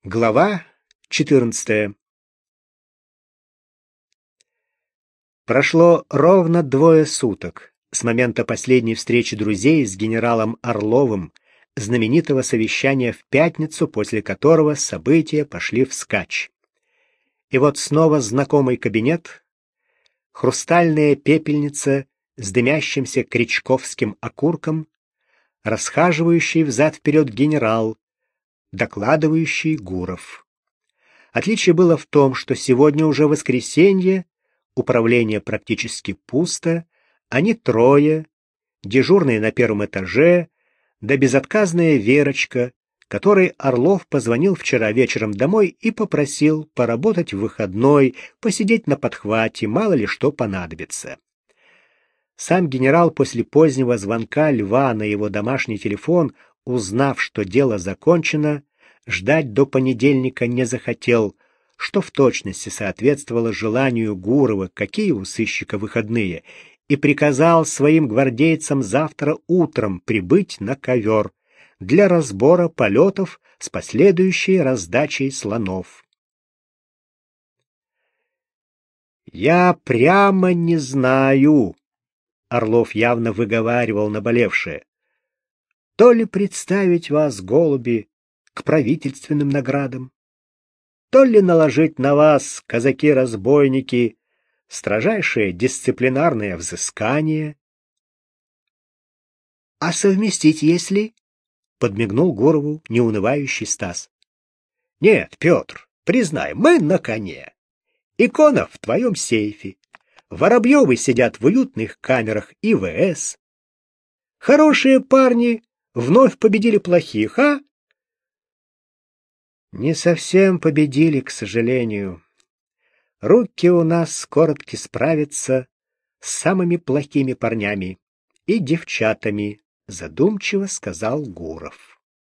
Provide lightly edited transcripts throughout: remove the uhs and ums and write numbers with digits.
Глава 14. Прошло ровно 2 суток с момента последней встречи друзей с генералом Орловым, знаменитого совещания в пятницу, после которого события пошли вскачь. И вот снова знакомый кабинет, хрустальная пепельница с дымящимся крючковским окурком, расхаживающий взад-вперед генерал, докладывающий Гуров. Отличие было в том, что сегодня уже воскресенье, управление практически пусто, они трое, дежурные на первом этаже, да безотказная Верочка, которой Орлов позвонил вчера вечером домой и попросил поработать в выходной, посидеть на подхвате, мало ли что понадобится. Сам генерал после позднего звонка Льва на его домашний телефон, узнав, что дело закончено, ждать до понедельника не захотел, что в точности соответствовало желанию Гурова, какие у сыщика выходные, и приказал своим гвардейцам завтра утром прибыть на ковер для разбора полетов с последующей раздачей слонов. «Я прямо не знаю», — Орлов явно выговаривал наболевшее, «то ли представить вас, голуби, к правительственным наградам, то ли наложить на вас, казаки-разбойники, строжайшее дисциплинарное взыскание». «А совместить, если?» — подмигнул Гурову неунывающий Стас. «Нет, Петр, признай, мы на коне. Икона в твоем сейфе. Воробьевы сидят в уютных камерах ИВС. Хорошие парни вновь победили плохих, а?» «Не совсем победили, к сожалению. Руки у нас коротко справятся с самыми плохими парнями и девчатами», — задумчиво сказал Гуров.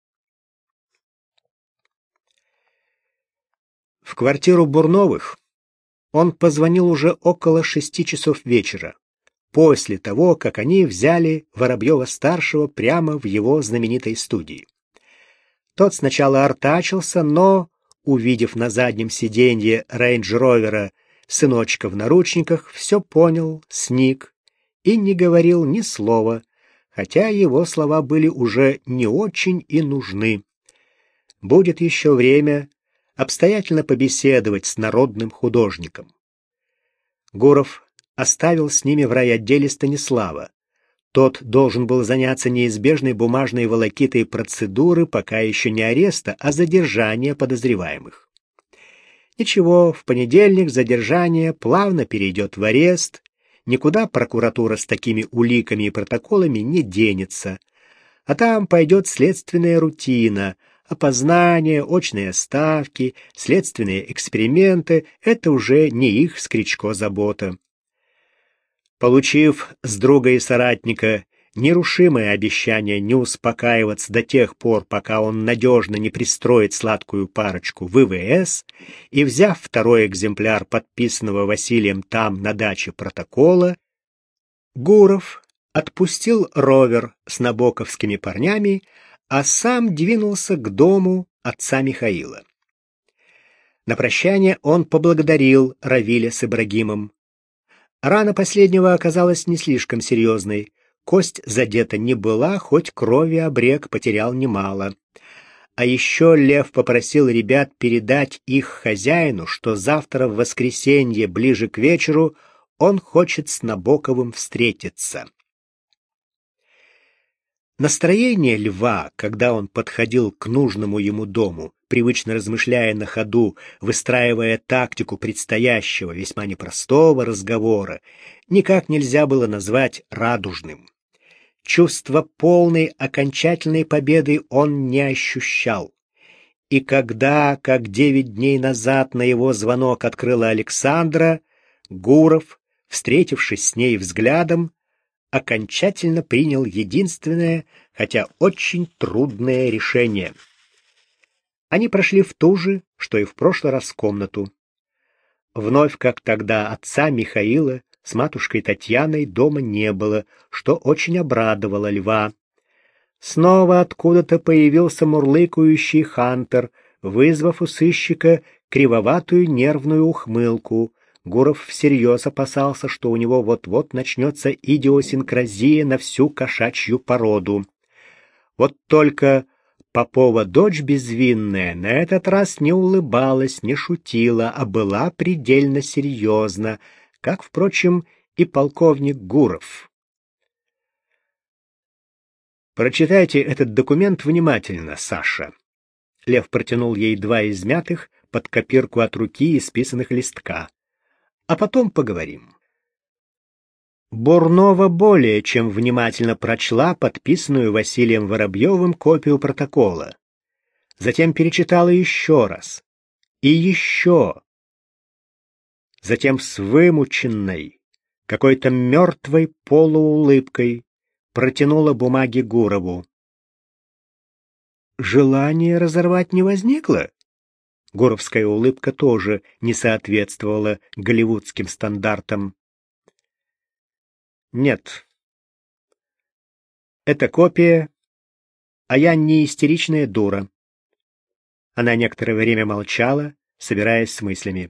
В квартиру Бурновых он позвонил уже около 6 часов вечера, после того, как они взяли Воробьева-старшего прямо в его знаменитой студии. Тот сначала артачился, но, увидев на заднем сиденье рейндж-ровера сыночка в наручниках, все понял, сник и не говорил ни слова, хотя его слова были уже не очень и нужны. Будет еще время обстоятельно побеседовать с народным художником. Гуров оставил с ними в райотделе Станислава. Тот должен был заняться неизбежной бумажной волокитой процедуры пока еще не ареста, а задержания подозреваемых. Ничего, в понедельник задержание плавно перейдет в арест, никуда прокуратура с такими уликами и протоколами не денется, а там пойдет следственная рутина, опознание, очные ставки, следственные эксперименты — это уже не их с Кричко забота. Получив с друга и соратника нерушимое обещание не успокаиваться до тех пор, пока он надежно не пристроит сладкую парочку в ИВС, и взяв второй экземпляр подписанного Василием там на даче протокола, Гуров отпустил ровер с набоковскими парнями, а сам двинулся к дому отца Михаила. На прощание он поблагодарил Равиля с Ибрагимом. Рана последнего оказалась не слишком серьезной. Кость задета не была, хоть крови обрек потерял немало. А еще Лев попросил ребят передать их хозяину, что завтра в воскресенье ближе к вечеру он хочет с Набоковым встретиться. Настроение Льва, когда он подходил к нужному ему дому, привычно размышляя на ходу, выстраивая тактику предстоящего, весьма непростого разговора, никак нельзя было назвать радужным. Чувство полной окончательной победы он не ощущал. И когда, как 9 дней назад на его звонок открыла Александра, Гуров, встретившись с ней взглядом, окончательно принял единственное, хотя очень трудное решение. Они прошли в ту же, что и в прошлый раз, комнату. Вновь, как тогда, отца Михаила с матушкой Татьяной дома не было, что очень обрадовало Льва. Снова откуда-то появился мурлыкающий Хантер, вызвав у сыщика кривоватую нервную ухмылку. Гуров всерьез опасался, что у него вот-вот начнется идиосинкразия на всю кошачью породу. Вот только Попова дочь безвинная на этот раз не улыбалась, не шутила, а была предельно серьезна, как, впрочем, и полковник Гуров. «Прочитайте этот документ внимательно, Саша». Лев протянул ей два измятых под копирку от руки исписанных листка. «А потом поговорим». Бурнова более чем внимательно прочла подписанную Василием Воробьевым копию протокола. Затем перечитала еще раз. И еще. Затем с вымученной, какой-то мертвой полуулыбкой протянула бумаги Гурову. Желание разорвать не возникло? Гуровская улыбка тоже не соответствовала голливудским стандартам. Нет. Это копия, а я не истеричная дура. Она некоторое время молчала, собираясь с мыслями.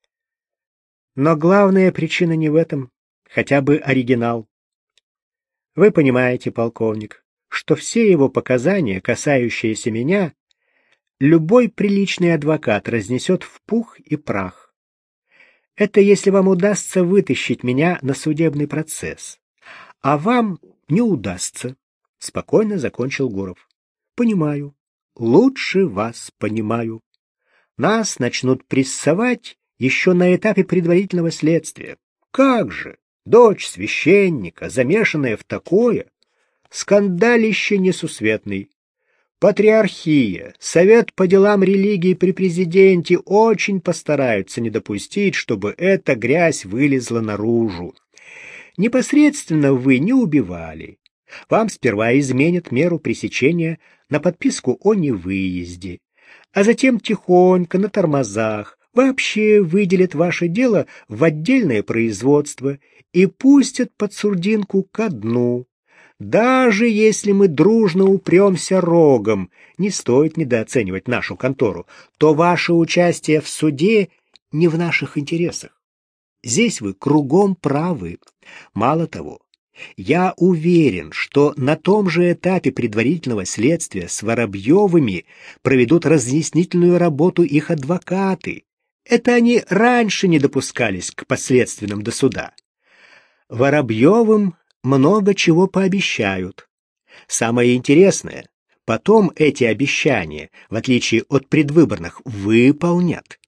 Но главная причина не в этом, хотя бы оригинал. Вы понимаете, полковник, что все его показания, касающиеся меня, любой приличный адвокат разнесет в пух и прах. Это если вам удастся вытащить меня на судебный процесс. А вам не удастся, — спокойно закончил Гуров. Понимаю. Лучше вас понимаю. Нас начнут прессовать еще на этапе предварительного следствия. Как же? Дочь священника, замешанная в такое. Скандалище несусветный. Патриархия, Совет по делам религии при президенте очень постараются не допустить, чтобы эта грязь вылезла наружу. Непосредственно вы не убивали. Вам сперва изменят меру пресечения на подписку о невыезде, а затем тихонько на тормозах вообще выделят ваше дело в отдельное производство и пустят под сурдинку ко дну. Даже если мы дружно упремся рогом, не стоит недооценивать нашу контору, то ваше участие в суде не в наших интересах. Здесь вы кругом правы. Мало того, я уверен, что на том же этапе предварительного следствия с Воробьевыми проведут разъяснительную работу их адвокаты. Это они раньше не допускались к последственным до суда. Воробьевым много чего пообещают. Самое интересное, потом эти обещания, в отличие от предвыборных, выполнят.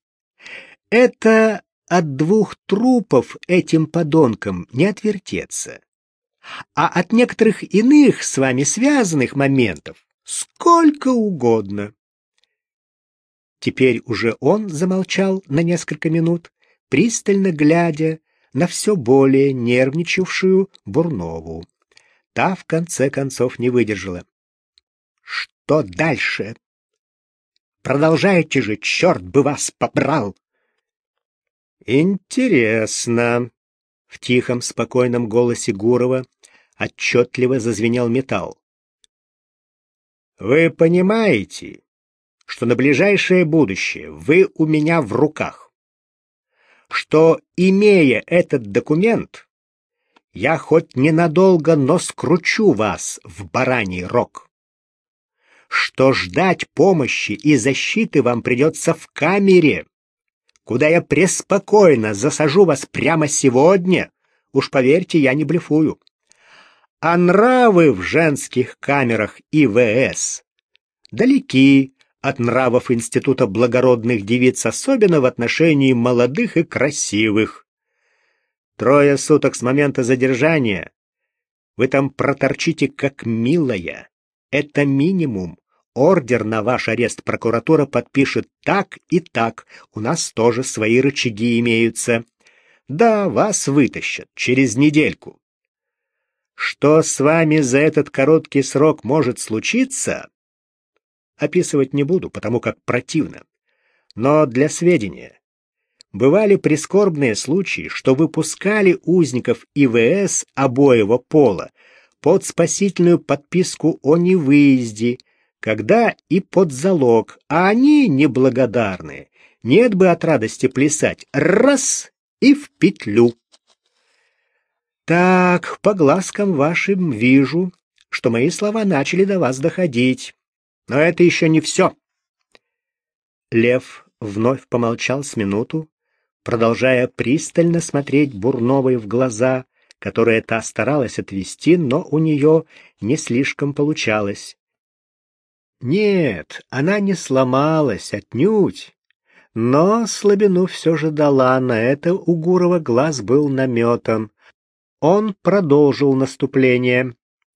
Это от двух трупов этим подонкам не отвертеться. А от некоторых иных с вами связанных моментов сколько угодно. Теперь уже он замолчал на несколько минут, пристально глядя на все более нервничавшую Бурнову. Та в конце концов не выдержала. Что дальше? Продолжайте же, черт бы вас побрал! Интересно. В тихом, спокойном голосе Гурова отчетливо зазвенел металл. Вы понимаете, что на ближайшее будущее вы у меня в руках? Что, имея этот документ, я хоть ненадолго, но скручу вас в бараний рог. Что ждать помощи и защиты вам придется в камере, куда я преспокойно засажу вас прямо сегодня, уж поверьте, я не блефую. А нравы в женских камерах ИВС далеки от нравов Института благородных девиц, особенно в отношении молодых и красивых. 3 суток с момента задержания вы там проторчите как милая. Это минимум. Ордер на ваш арест прокуратура подпишет так и так. У нас тоже свои рычаги имеются. Да, вас вытащат через недельку. Что с вами за этот короткий срок может случиться, описывать не буду, потому как противно. Но для сведения, бывали прискорбные случаи, что выпускали узников ИВС обоего пола под спасительную подписку о невыезде, когда и под залог, а они неблагодарные. Нет бы от радости плясать. Раз — и в петлю. Так, по глазкам вашим вижу, что мои слова начали до вас доходить. Но это еще не все. Лев вновь помолчал с минуту, продолжая пристально смотреть Бурновой в глаза, которые та старалась отвести, но у нее не слишком получалось. Нет, она не сломалась, отнюдь. Но слабину все же дала, на это у Гурова глаз был наметан. Он продолжил наступление.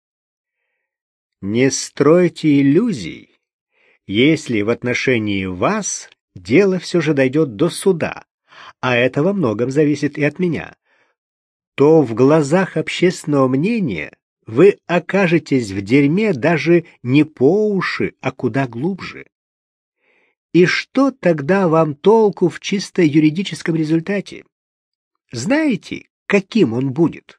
«Не стройте иллюзий, если в отношении вас дело все же дойдет до суда, а это во многом зависит и от меня, то в глазах общественного мнения вы окажетесь в дерьме даже не по уши, а куда глубже. И что тогда вам толку в чисто юридическом результате? Знаете, каким он будет?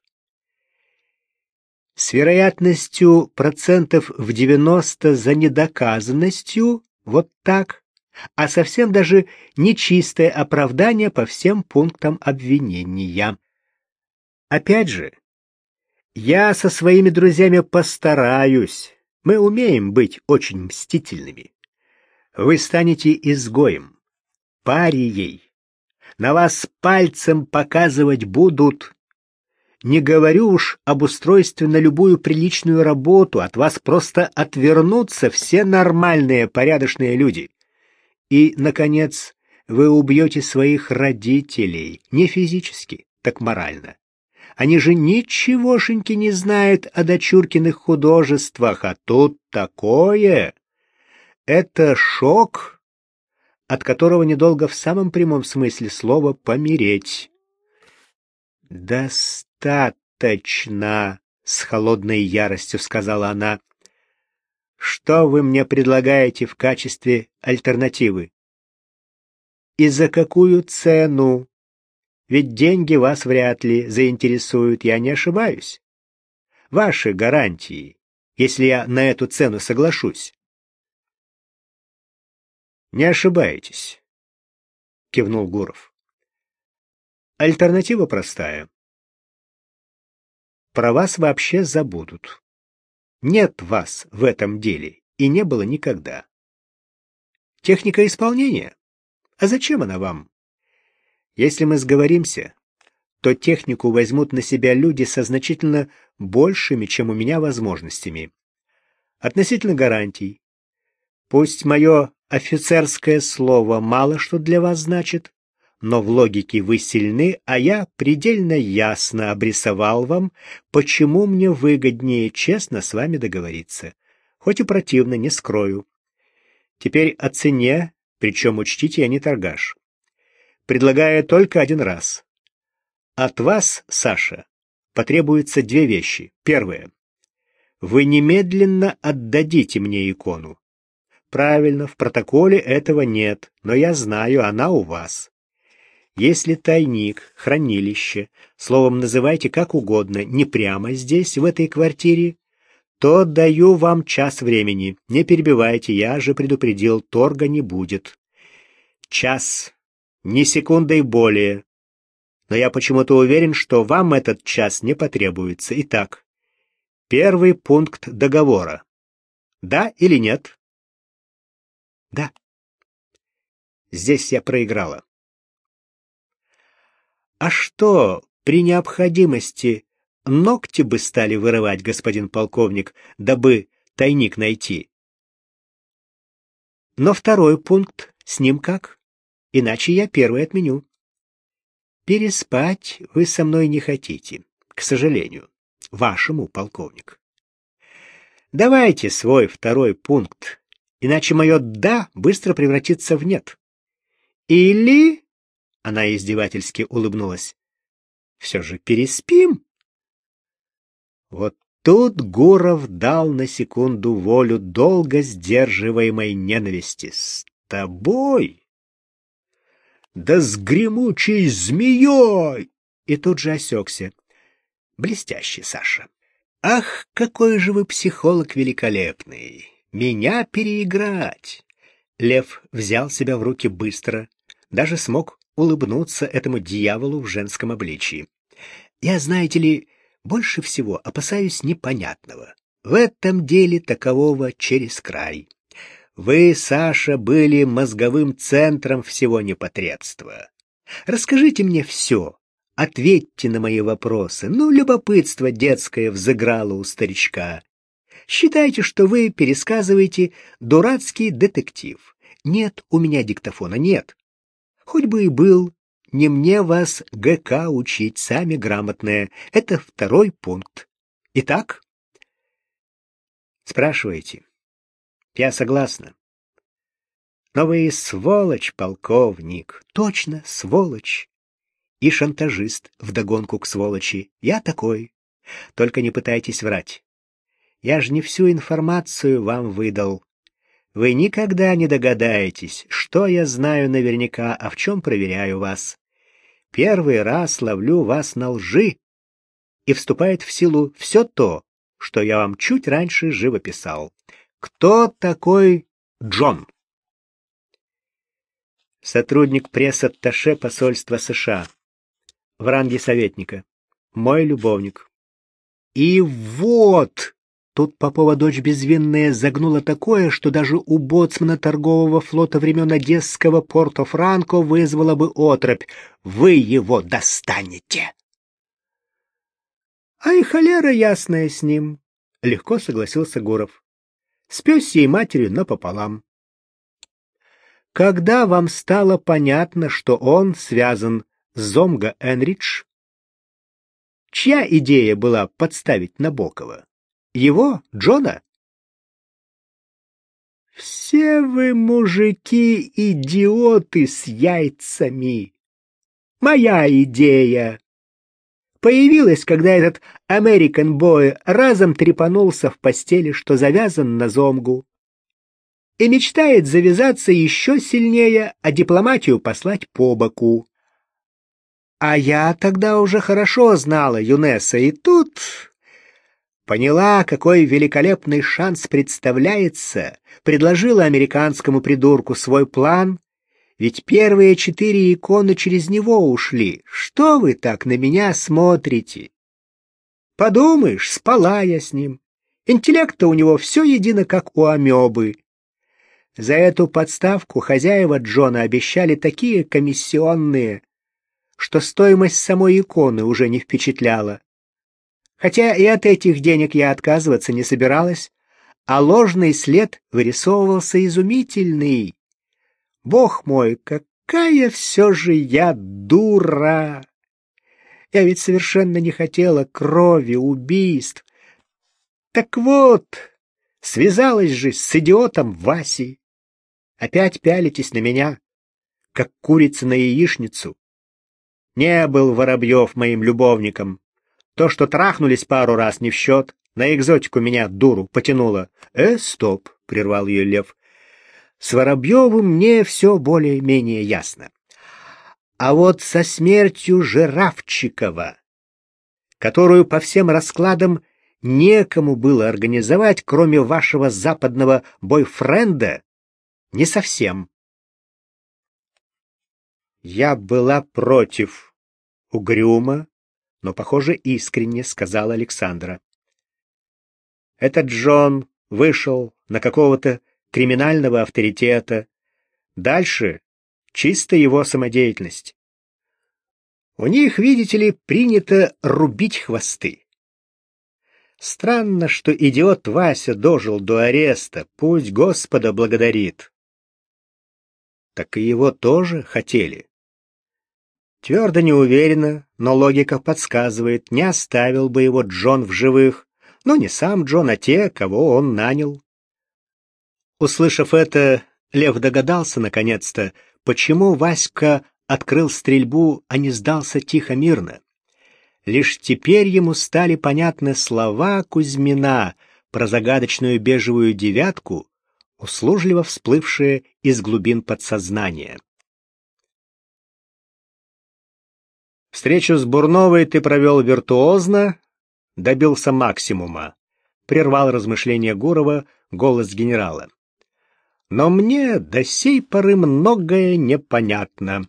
С вероятностью процентов в 90 за недоказанностью, вот так, а совсем даже нечистое оправдание по всем пунктам обвинения. Опять же, я со своими друзьями постараюсь. Мы умеем быть очень мстительными. Вы станете изгоем, парией. На вас пальцем показывать будут. Не говорю уж об устройстве на любую приличную работу, от вас просто отвернутся все нормальные, порядочные люди. И, наконец, вы убьете своих родителей, не физически, так морально. Они же ничегошеньки не знают о дочуркиных художествах, а тут такое. Это шок, от которого недолго в самом прямом смысле слова помереть. «Достаточно», — с холодной яростью сказала она. «Что вы мне предлагаете в качестве альтернативы? И за какую цену? Ведь деньги вас вряд ли заинтересуют, я не ошибаюсь. Ваши гарантии, если я на эту цену соглашусь». «Не ошибаетесь», — кивнул Гуров. «Альтернатива простая. Про вас вообще забудут. Нет вас в этом деле и не было никогда. Техника исполнения? А зачем она вам? Если мы сговоримся, то технику возьмут на себя люди со значительно большими, чем у меня, возможностями. Относительно гарантий. Пусть мое офицерское слово мало что для вас значит, но в логике вы сильны, а я предельно ясно обрисовал вам, почему мне выгоднее честно с вами договориться. Хоть и противно, не скрою. Теперь о цене, причем учтите, я не торгаш. Предлагаю только один раз. От вас, Саша, потребуется две вещи. Первое. Вы немедленно отдадите мне икону. Правильно, в протоколе этого нет, но я знаю, она у вас. Если тайник, хранилище, словом, называйте как угодно, не прямо здесь, в этой квартире, то даю вам час времени. Не перебивайте, я же предупредил, торга не будет. Час, ни секундой более. Но я почему-то уверен, что вам этот час не потребуется. Итак, первый пункт договора. Да или нет? Да. Здесь я проиграла. А что, при необходимости ногти бы стали вырывать, господин полковник, дабы тайник найти? Но второй пункт, с ним как? Иначе я первый отменю. Переспать вы со мной не хотите, к сожалению, вашему, полковник. Давайте свой второй пункт, иначе мое «да» быстро превратится в «нет». Или... Она издевательски улыбнулась. «Все же переспим?» Вот тут Гуров дал на секунду волю долго сдерживаемой ненависти. «С тобой? Да с гремучей змеей!» И тут же осекся. «Блестящий, Саша. Ах, какой же вы психолог великолепный! Меня переиграть. Лев взял себя в руки быстро, даже смог улыбнуться этому дьяволу в женском обличии. Я, знаете ли, больше всего опасаюсь непонятного. В этом деле такового через край. Вы, Саша, были мозговым центром всего непотребства. Расскажите мне все. Ответьте на мои вопросы. Ну, любопытство детское взыграло у старичка. Считайте, что вы пересказываете дурацкий детектив. Нет у меня диктофона, нет. Хоть бы и был, не мне вас ГК учить, сами грамотные. Это второй пункт. Итак, спрашивайте. Я согласна. Но вы и сволочь, полковник. Точно, сволочь. И шантажист вдогонку к сволочи. Я такой. Только не пытайтесь врать. Я же не всю информацию вам выдал. Вы никогда не догадаетесь, что я знаю наверняка, а в чем проверяю вас. Первый раз ловлю вас на лжи, и вступает в силу все то, что я вам чуть раньше живописал. Кто такой Джон? Сотрудник пресс-атташе посольства США. В ранге советника. Мой любовник. И вот... Тут Попова дочь безвинная загнула такое, что даже у боцмана торгового флота времен Одесского Порто-Франко вызвала бы оторопь. Вы его достанете. А и холера ясная с ним, легко согласился Гуров. С пёсьей матерью напополам. Когда вам стало понятно, что он связан с Зомго Энридж, чья идея была подставить Набокова? Его, Джона? Все вы, мужики, идиоты с яйцами. Моя идея появилась, когда этот American Boy разом трепанулся в постели, что завязан на Зомгу, и мечтает завязаться еще сильнее, а дипломатию послать по боку. А я тогда уже хорошо знала Юнеса, и тут... Поняла, какой великолепный шанс представляется, предложила американскому придурку свой план, ведь первые 4 иконы через него ушли. Что вы так на меня смотрите? Подумаешь, спала я с ним. Интеллект-то у него все едино, как у амебы. За эту подставку хозяева Джона обещали такие комиссионные, что стоимость самой иконы уже не впечатляла. Хотя и от этих денег я отказываться не собиралась, а ложный след вырисовывался изумительный. Бог мой, какая все же я дура! Я ведь совершенно не хотела крови, убийств. Так вот, связалась же с идиотом Васей. Опять пялитесь на меня, как курица на яичницу. Не был Воробьев моим любовником. То, что трахнулись пару раз, не в счет. На экзотику меня, дуру, потянуло. Стоп, — прервал ее Лев. С Воробьевым мне все более-менее ясно. А вот со смертью Жирафчикова, которую по всем раскладам некому было организовать, кроме вашего западного бойфренда, не совсем. Я была против. Угрюмо, но, похоже, искренне сказала Александра. Этот Джон вышел на какого-то криминального авторитета. Дальше чисто его самодеятельность. У них, видите ли, принято рубить хвосты. Странно, что идиот Вася дожил до ареста, пусть Господа благодарит. Так и его тоже хотели. Твердо не уверена, но логика подсказывает, не оставил бы его Джон в живых, но не сам Джон, а те, кого он нанял. Услышав это, Лев догадался наконец-то, почему Васька открыл стрельбу, а не сдался тихо-мирно. Лишь теперь ему стали понятны слова Кузьмина про загадочную бежевую девятку, услужливо всплывшие из глубин подсознания. Встречу с Бурновой ты провел виртуозно, добился максимума, прервал размышления Гурова голос генерала. Но мне до сей поры многое непонятно.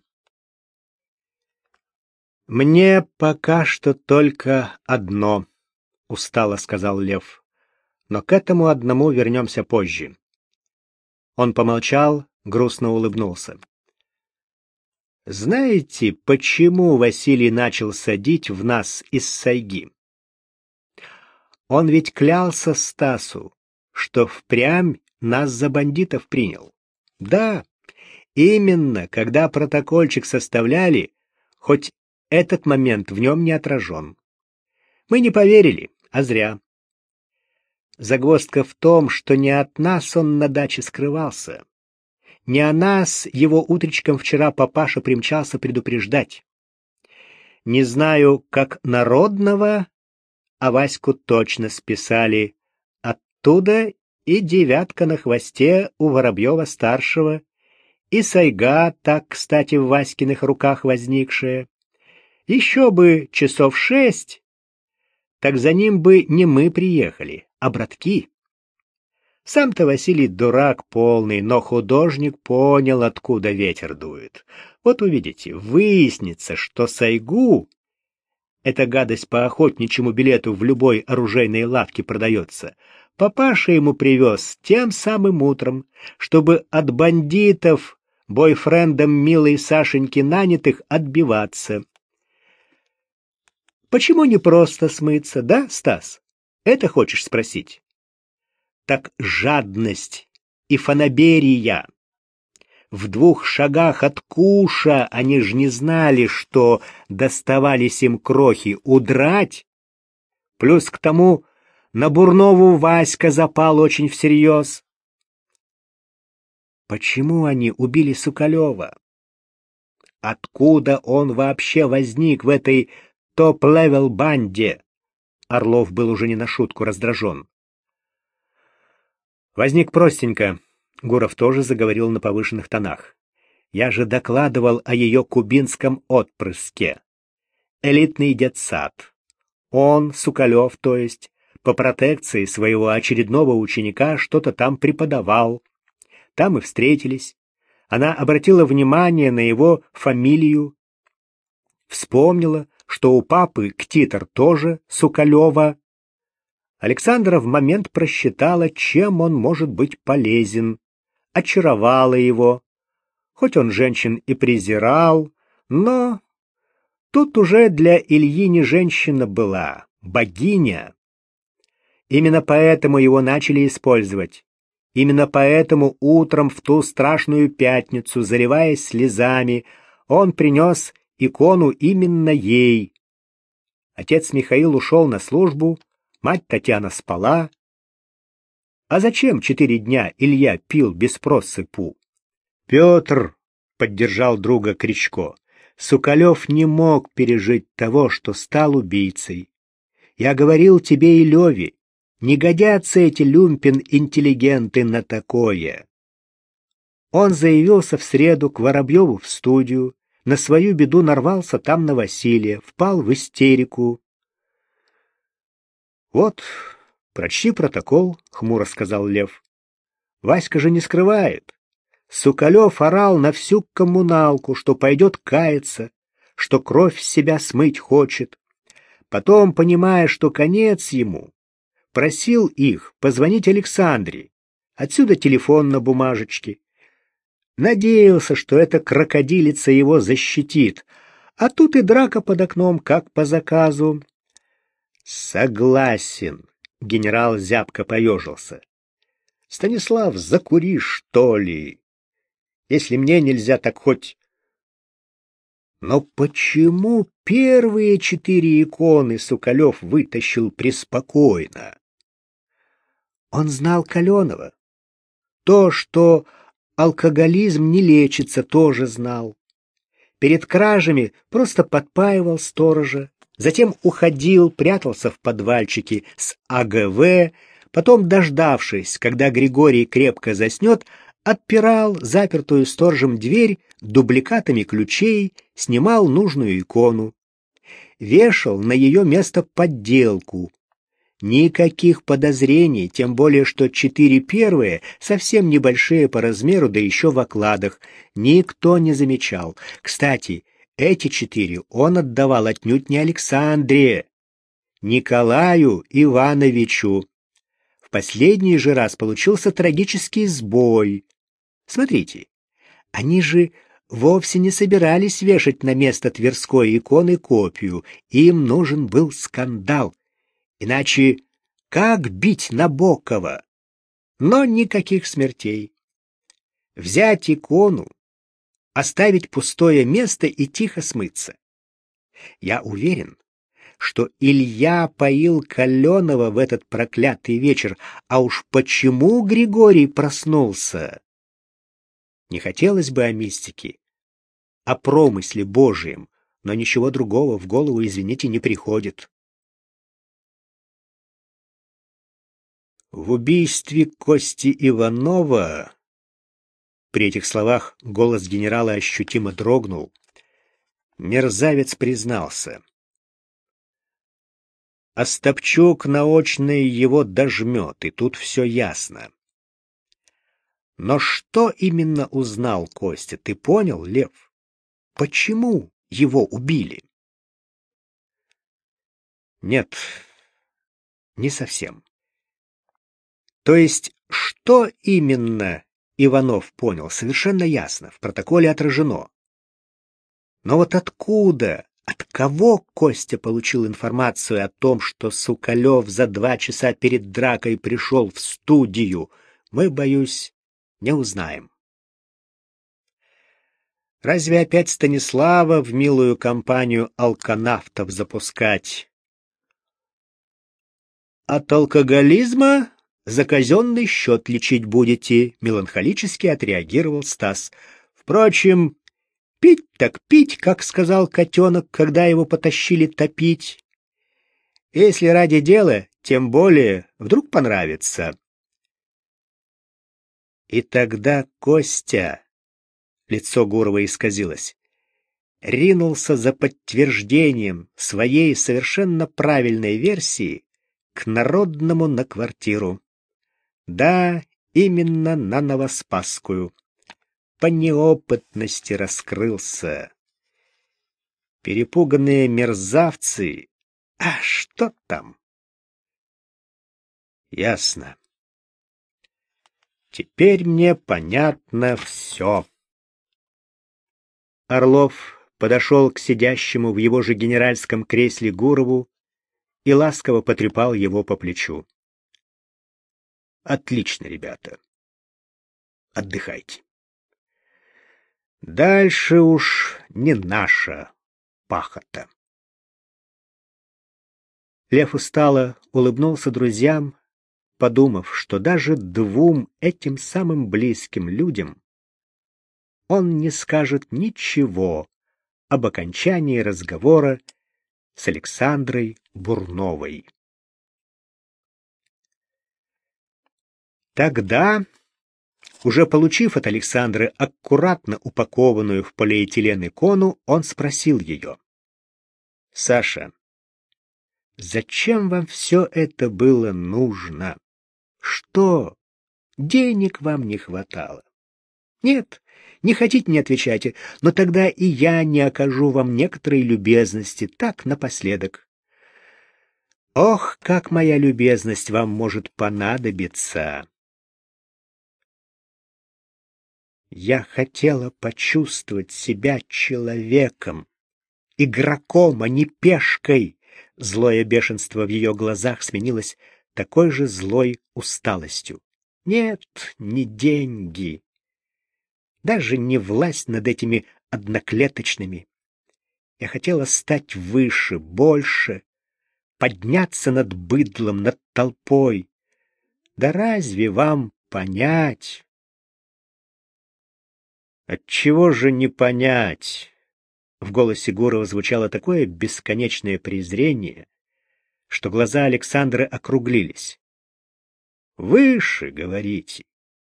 Мне пока что только одно, устало сказал Лев. Но к этому одному вернемся позже. Он помолчал, грустно улыбнулся. Знаете, почему Василий начал садить в нас из сайги? Он ведь клялся Стасу, что впрямь нас за бандитов принял. Да, именно, когда протокольчик составляли, хоть этот момент в нем не отражен. Мы не поверили, а зря. Загвоздка в том, что не от нас он на даче скрывался. Не о нас его утречком вчера папаша примчался предупреждать. Не знаю, как народного, а Ваську точно списали. Оттуда и девятка на хвосте у Воробьева-старшего, и сайга, так, кстати, в Васькиных руках возникшая. Еще бы часов 6, так за ним бы не мы приехали, а братки. Сам-то Василий дурак полный, но художник понял, откуда ветер дует. Вот увидите, выяснится, что сайгу, эта гадость по охотничьему билету в любой оружейной лавке продается, папаша ему привез тем самым утром, чтобы от бандитов, бойфрендом милой Сашеньки нанятых, отбиваться. Почему не просто смыться, да, Стас? Это хочешь спросить? Так жадность и фанаберия. В 2 шагах от куша они ж не знали, что доставались им крохи, удрать. Плюс к тому на Бурнову Васька запал очень всерьез. Почему они убили Сукалева? Откуда он вообще возник в этой топ-левел банде? Орлов был уже не на шутку раздражен. Возник простенько. Гуров тоже заговорил на повышенных тонах. Я же докладывал о ее кубинском отпрыске. Элитный детсад. Он, Сукалев, то есть, по протекции своего очередного ученика что-то там преподавал. Там и встретились. Она обратила внимание на его фамилию. Вспомнила, что у папы ктитор тоже Сукалева. Александра в момент просчитала, чем он может быть полезен, очаровала его. Хоть он женщин и презирал, но тут уже для Ильи не женщина была, богиня. Именно поэтому его начали использовать. Именно поэтому утром в ту страшную пятницу, заливаясь слезами, он принес икону именно ей. Отец Михаил ушел на службу, мать Татьяна спала. А зачем 4 дня Илья пил без просыпу? Петр, поддержал друга Кричко, Сукалев не мог пережить того, что стал убийцей. Я говорил тебе и Леве, не годятся эти люмпен-интеллигенты на такое. Он заявился в среду к Воробьеву в студию, на свою беду нарвался там на Василия, впал в истерику. Вот, прочти протокол, хмуро сказал Лев. Васька же не скрывает. Сукалев орал на всю коммуналку, что пойдет каяться, что кровь с себя смыть хочет. Потом, понимая, что конец ему, просил их позвонить Александре. Отсюда телефон на бумажечке. Надеялся, что эта крокодилица его защитит. А тут и драка под окном, как по заказу. Согласен, генерал зябко поежился. Станислав, закури, что ли? Если мне нельзя, так хоть... Но почему первые 4 иконы Сукалев вытащил преспокойно? Он знал Каленова. То, что алкоголизм не лечится, тоже знал. Перед кражами просто подпаивал сторожа, затем уходил, прятался в подвальчике с АГВ, потом, дождавшись, когда Григорий крепко заснет, отпирал запертую сторожем дверь дубликатами ключей, снимал нужную икону, вешал на ее место подделку. Никаких подозрений, тем более, что 4 первые совсем небольшие по размеру, да еще в окладах. Никто не замечал. Кстати, эти 4 он отдавал отнюдь не Александре, Николаю Ивановичу. В последний же раз получился трагический сбой. Смотрите, они же вовсе не собирались вешать на место Тверской иконы копию. Им нужен был скандал. Иначе как бить Набокова? Но никаких смертей. Взять икону, оставить пустое место и тихо смыться. Я уверен, что Илья поил Каленова в этот проклятый вечер, а уж почему Григорий проснулся? Не хотелось бы о мистике, о промысле Божием, но ничего другого в голову, извините, не приходит. В убийстве Кости Иванова, при этих словах голос генерала ощутимо дрогнул, мерзавец признался. Остапчук наочно его дожмет, и тут все ясно. Но что именно узнал Костя, ты понял, Лев? Почему его убили? Нет, не совсем. То есть, что именно Иванов понял, совершенно ясно, в протоколе отражено. Но вот откуда, от кого Костя получил информацию о том, что Сукалев за 2 часа перед дракой пришел в студию, мы, боюсь, не узнаем. Разве опять Станислава в милую компанию алканавтов запускать? От алкоголизма за казенный счет лечить будете, меланхолически отреагировал Стас. Впрочем, пить так пить, как сказал котенок, когда его потащили топить. Если ради дела, тем более, вдруг понравится. И тогда Костя, лицо Гурова исказилось, ринулся за подтверждением своей совершенно правильной версии к Народному на квартиру. Да, именно на Новоспасскую. По неопытности раскрылся. Перепуганные мерзавцы. А что там? Ясно. Теперь мне понятно все. Орлов подошел к сидящему в его же генеральском кресле Гурову и ласково потрепал его по плечу. Отлично, ребята. Отдыхайте. Дальше уж не наша пахота. Лев устало улыбнулся друзьям, подумав, что даже 2 этим самым близким людям он не скажет ничего об окончании разговора с Александрой Бурновой. Тогда, уже получив от Александры аккуратно упакованную в полиэтилен икону, он спросил ее: «Саша, зачем вам все это было нужно? Что, денег вам не хватало? Нет, не хотите, не отвечайте, но тогда и я не окажу вам некоторой любезности, так напоследок. Ох, как моя любезность вам может понадобиться!» Я хотела почувствовать себя человеком, игроком, а не пешкой. Злое бешенство в ее глазах сменилось такой же злой усталостью. Нет, не деньги, даже не власть над этими одноклеточными. Я хотела стать выше, больше, подняться над быдлом, над толпой. Да разве вам понять? Отчего же не понять? В голосе Гурова звучало такое бесконечное презрение, что глаза Александры округлились. Выше, говорите.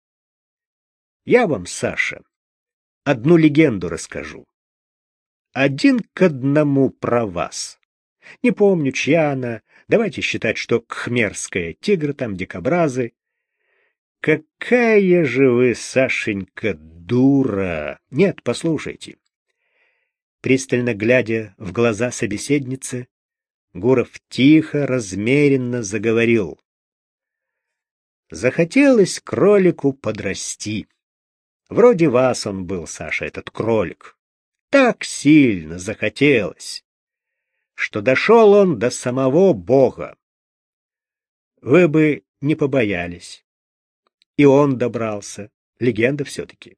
Я вам, Саша, одну легенду расскажу. 1 к 1 про вас. Не помню, чья она, Давайте считать, что кхмерская, тигры там, дикобразы. Какая же вы, Сашенька, дура! Нет, послушайте. Пристально глядя в глаза собеседницы, Гуров тихо, размеренно заговорил. Захотелось кролику подрасти. Вроде вас он был, Саша, этот кролик. Так сильно захотелось, что дошел он до самого Бога. Вы бы не побоялись. И он добрался. Легенда все-таки.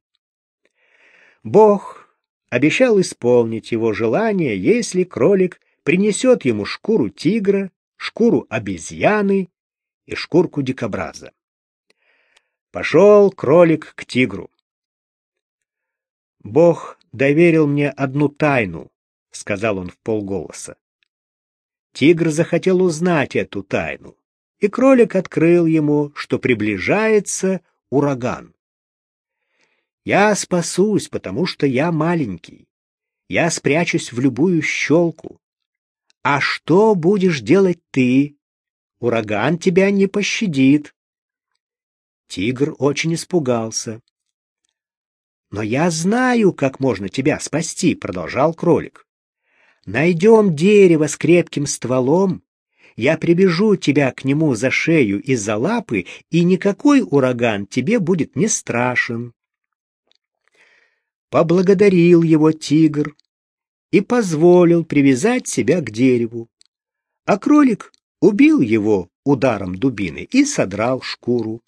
Бог обещал исполнить его желание, если кролик принесет ему шкуру тигра, шкуру обезьяны и шкурку дикобраза. Пошел кролик к тигру. «Бог доверил мне одну тайну», — сказал он вполголоса. Тигр захотел узнать эту тайну, и кролик открыл ему, что приближается ураган. «Я спасусь, потому что я маленький. Я спрячусь в любую щелку. А что будешь делать ты? Ураган тебя не пощадит». Тигр очень испугался. «Но я знаю, как можно тебя спасти», — продолжал кролик. «Найдем дерево с крепким стволом, я прибежу тебя к нему за шею и за лапы, и никакой ураган тебе будет не страшен». Поблагодарил его тигр и позволил привязать себя к дереву, а кролик убил его ударом дубины и содрал шкуру.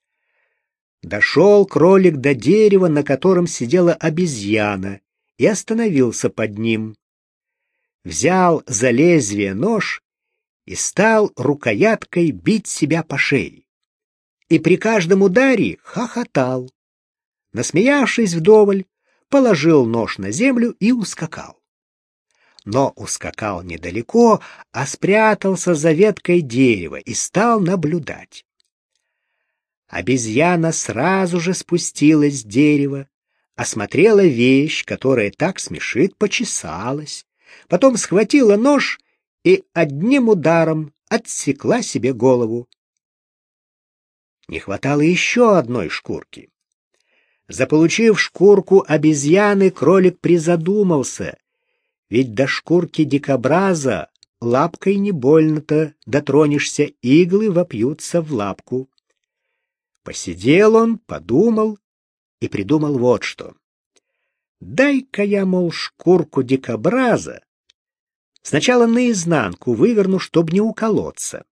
Дошел кролик до дерева, на котором сидела обезьяна, и остановился под ним. Взял за лезвие нож и стал рукояткой бить себя по шее. И при каждом ударе хохотал. Насмеявшись вдоволь, положил нож на землю и ускакал. Но ускакал недалеко, а спрятался за веткой дерева и стал наблюдать. Обезьяна сразу же спустилась с дерева, осмотрела вещь, которая так смешит, почесалась, потом схватила нож и одним ударом отсекла себе голову. Не хватало еще одной шкурки. Заполучив шкурку обезьяны, кролик призадумался, ведь до шкурки дикобраза лапкой не больно-то дотронешься, иглы вопьются в лапку. Посидел он, подумал и придумал вот что. Дай-ка я, мол, шкурку дикобраза сначала наизнанку выверну, чтоб не уколоться.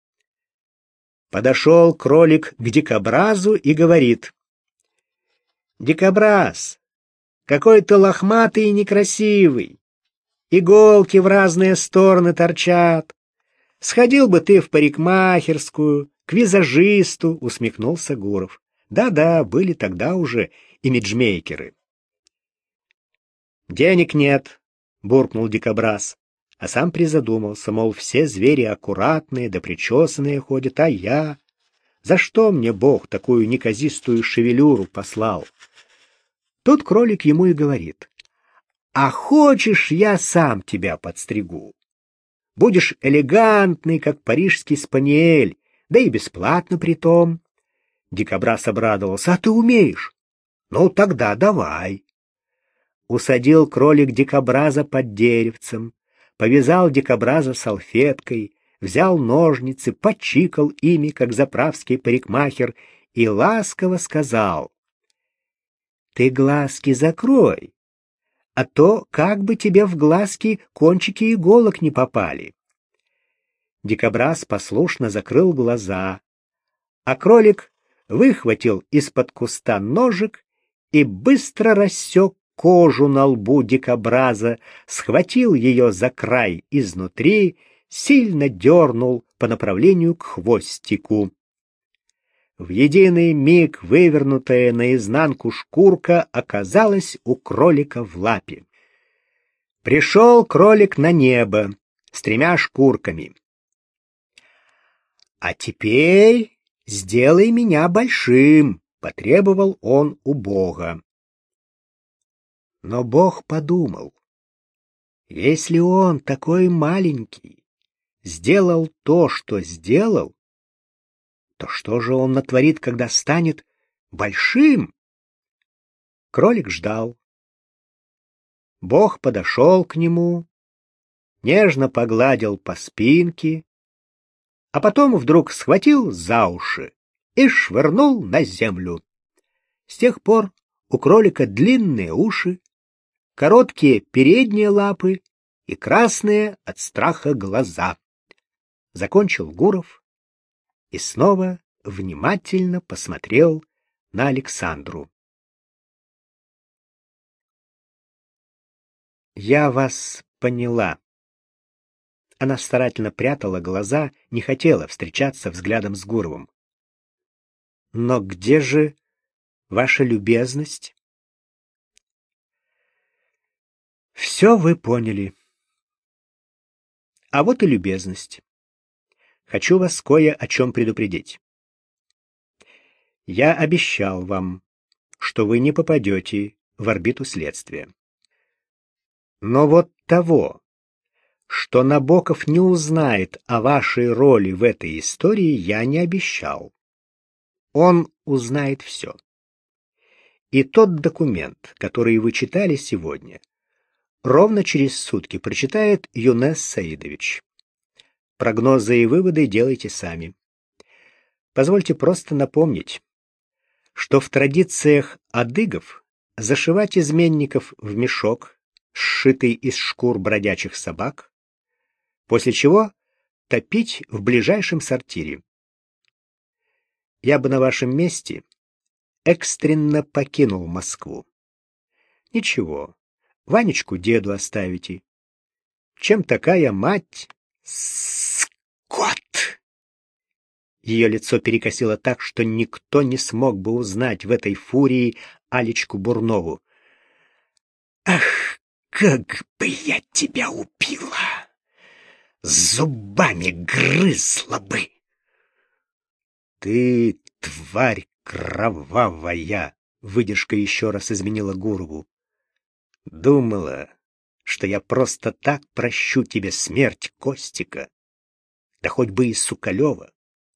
Подошел кролик к дикобразу и говорит: «Дикобраз, какой ты лохматый и некрасивый, иголки в разные стороны торчат. Сходил бы ты в парикмахерскую, к визажисту», — усмехнулся Гуров. Да-да, были тогда уже имиджмейкеры. «Денег нет», — буркнул дикобраз, а сам призадумался, мол, все звери аккуратные да причесанные ходят, а я... За что мне Бог такую неказистую шевелюру послал? Тут кролик ему и говорит: «А хочешь, я сам тебя подстригу? Будешь элегантный, как парижский спаниель, да и бесплатно притом». Дикобраз обрадовался: «А ты умеешь? Ну, тогда давай». Усадил кролик дикобраза под деревцем, повязал дикобраза салфеткой, взял ножницы, почикал ими, как заправский парикмахер, и ласково сказал: «Ты глазки закрой, а то как бы тебе в глазки кончики иголок не попали». Дикобраз послушно закрыл глаза, а кролик выхватил из-под куста ножик и быстро рассек кожу на лбу дикобраза, схватил ее за край изнутри, сильно дернул по направлению к хвостику. В единый миг вывернутая наизнанку шкурка оказалась у кролика в лапе. Пришел кролик на небо с 3 шкурками. «А теперь сделай меня большим», — потребовал он у Бога. Но Бог подумал: если он такой маленький, сделал то, что сделал, то что же он натворит, когда станет большим? Кролик ждал. Бог подошел к нему, нежно погладил по спинке, а потом вдруг схватил за уши и швырнул на землю. С тех пор у кролика длинные уши, короткие передние лапы и красные от страха глаза. Закончил Гуров и снова внимательно посмотрел на Александру. Я вас поняла. Она старательно прятала глаза, не хотела встречаться взглядом с Гуровым. Но где же ваша любезность? Все вы поняли. А вот и любезность. Хочу вас кое о чем предупредить. Я обещал вам, что вы не попадете в орбиту следствия. Но вот того, что Набоков не узнает о вашей роли в этой истории, я не обещал. Он узнает все. И тот документ, который вы читали сегодня, ровно через сутки прочитает Юнес Саидович. Прогнозы и выводы делайте сами. Позвольте просто напомнить, что в традициях адыгов зашивать изменников в мешок, сшитый из шкур бродячих собак, после чего топить в ближайшем сортире. Я бы на вашем месте экстренно покинул Москву. Ничего, Ванечку деду оставите. Чем такая мать? Скот! Ее лицо перекосило так, что никто не смог бы узнать в этой фурии Алечку Бурнову. Ах, как бы я тебя убила! Зубами грызла бы! Ты тварь кровавая! Выдержка еще раз изменила Гурову. Думала, что я просто так прощу тебе смерть Костика, да хоть бы и Сукалева.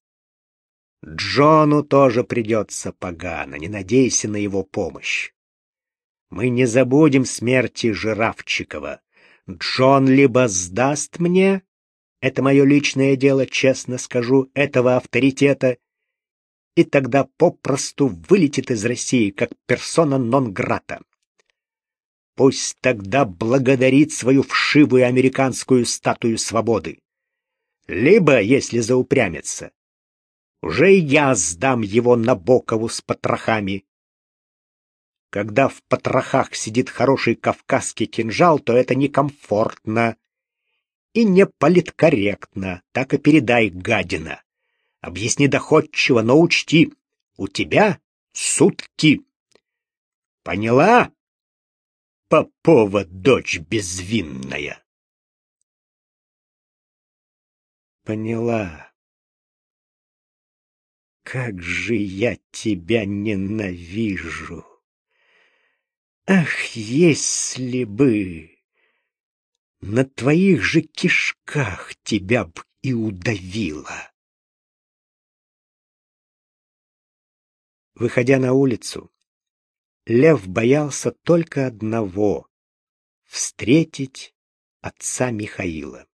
Джону тоже придется погано, не надейся на его помощь. Мы не забудем смерти Жирафчикова. Джон либо сдаст мне, это мое личное дело, честно скажу, этого авторитета, и тогда попросту вылетит из России, как персона нон-грата. Пусть тогда благодарит свою вшивую американскую статую свободы. Либо, если заупрямится, уже я сдам его Набокову с потрохами. Когда в потрохах сидит хороший кавказский кинжал, то это некомфортно и не политкорректно. Так и передай, гадина. Объясни доходчиво, но учти, у тебя сутки. Поняла? Попова дочь безвинная. Поняла. Как же я тебя ненавижу! Ах, если бы на твоих же кишках тебя б и удавило! Выходя на улицу, Лев боялся только одного — встретить отца Михаила.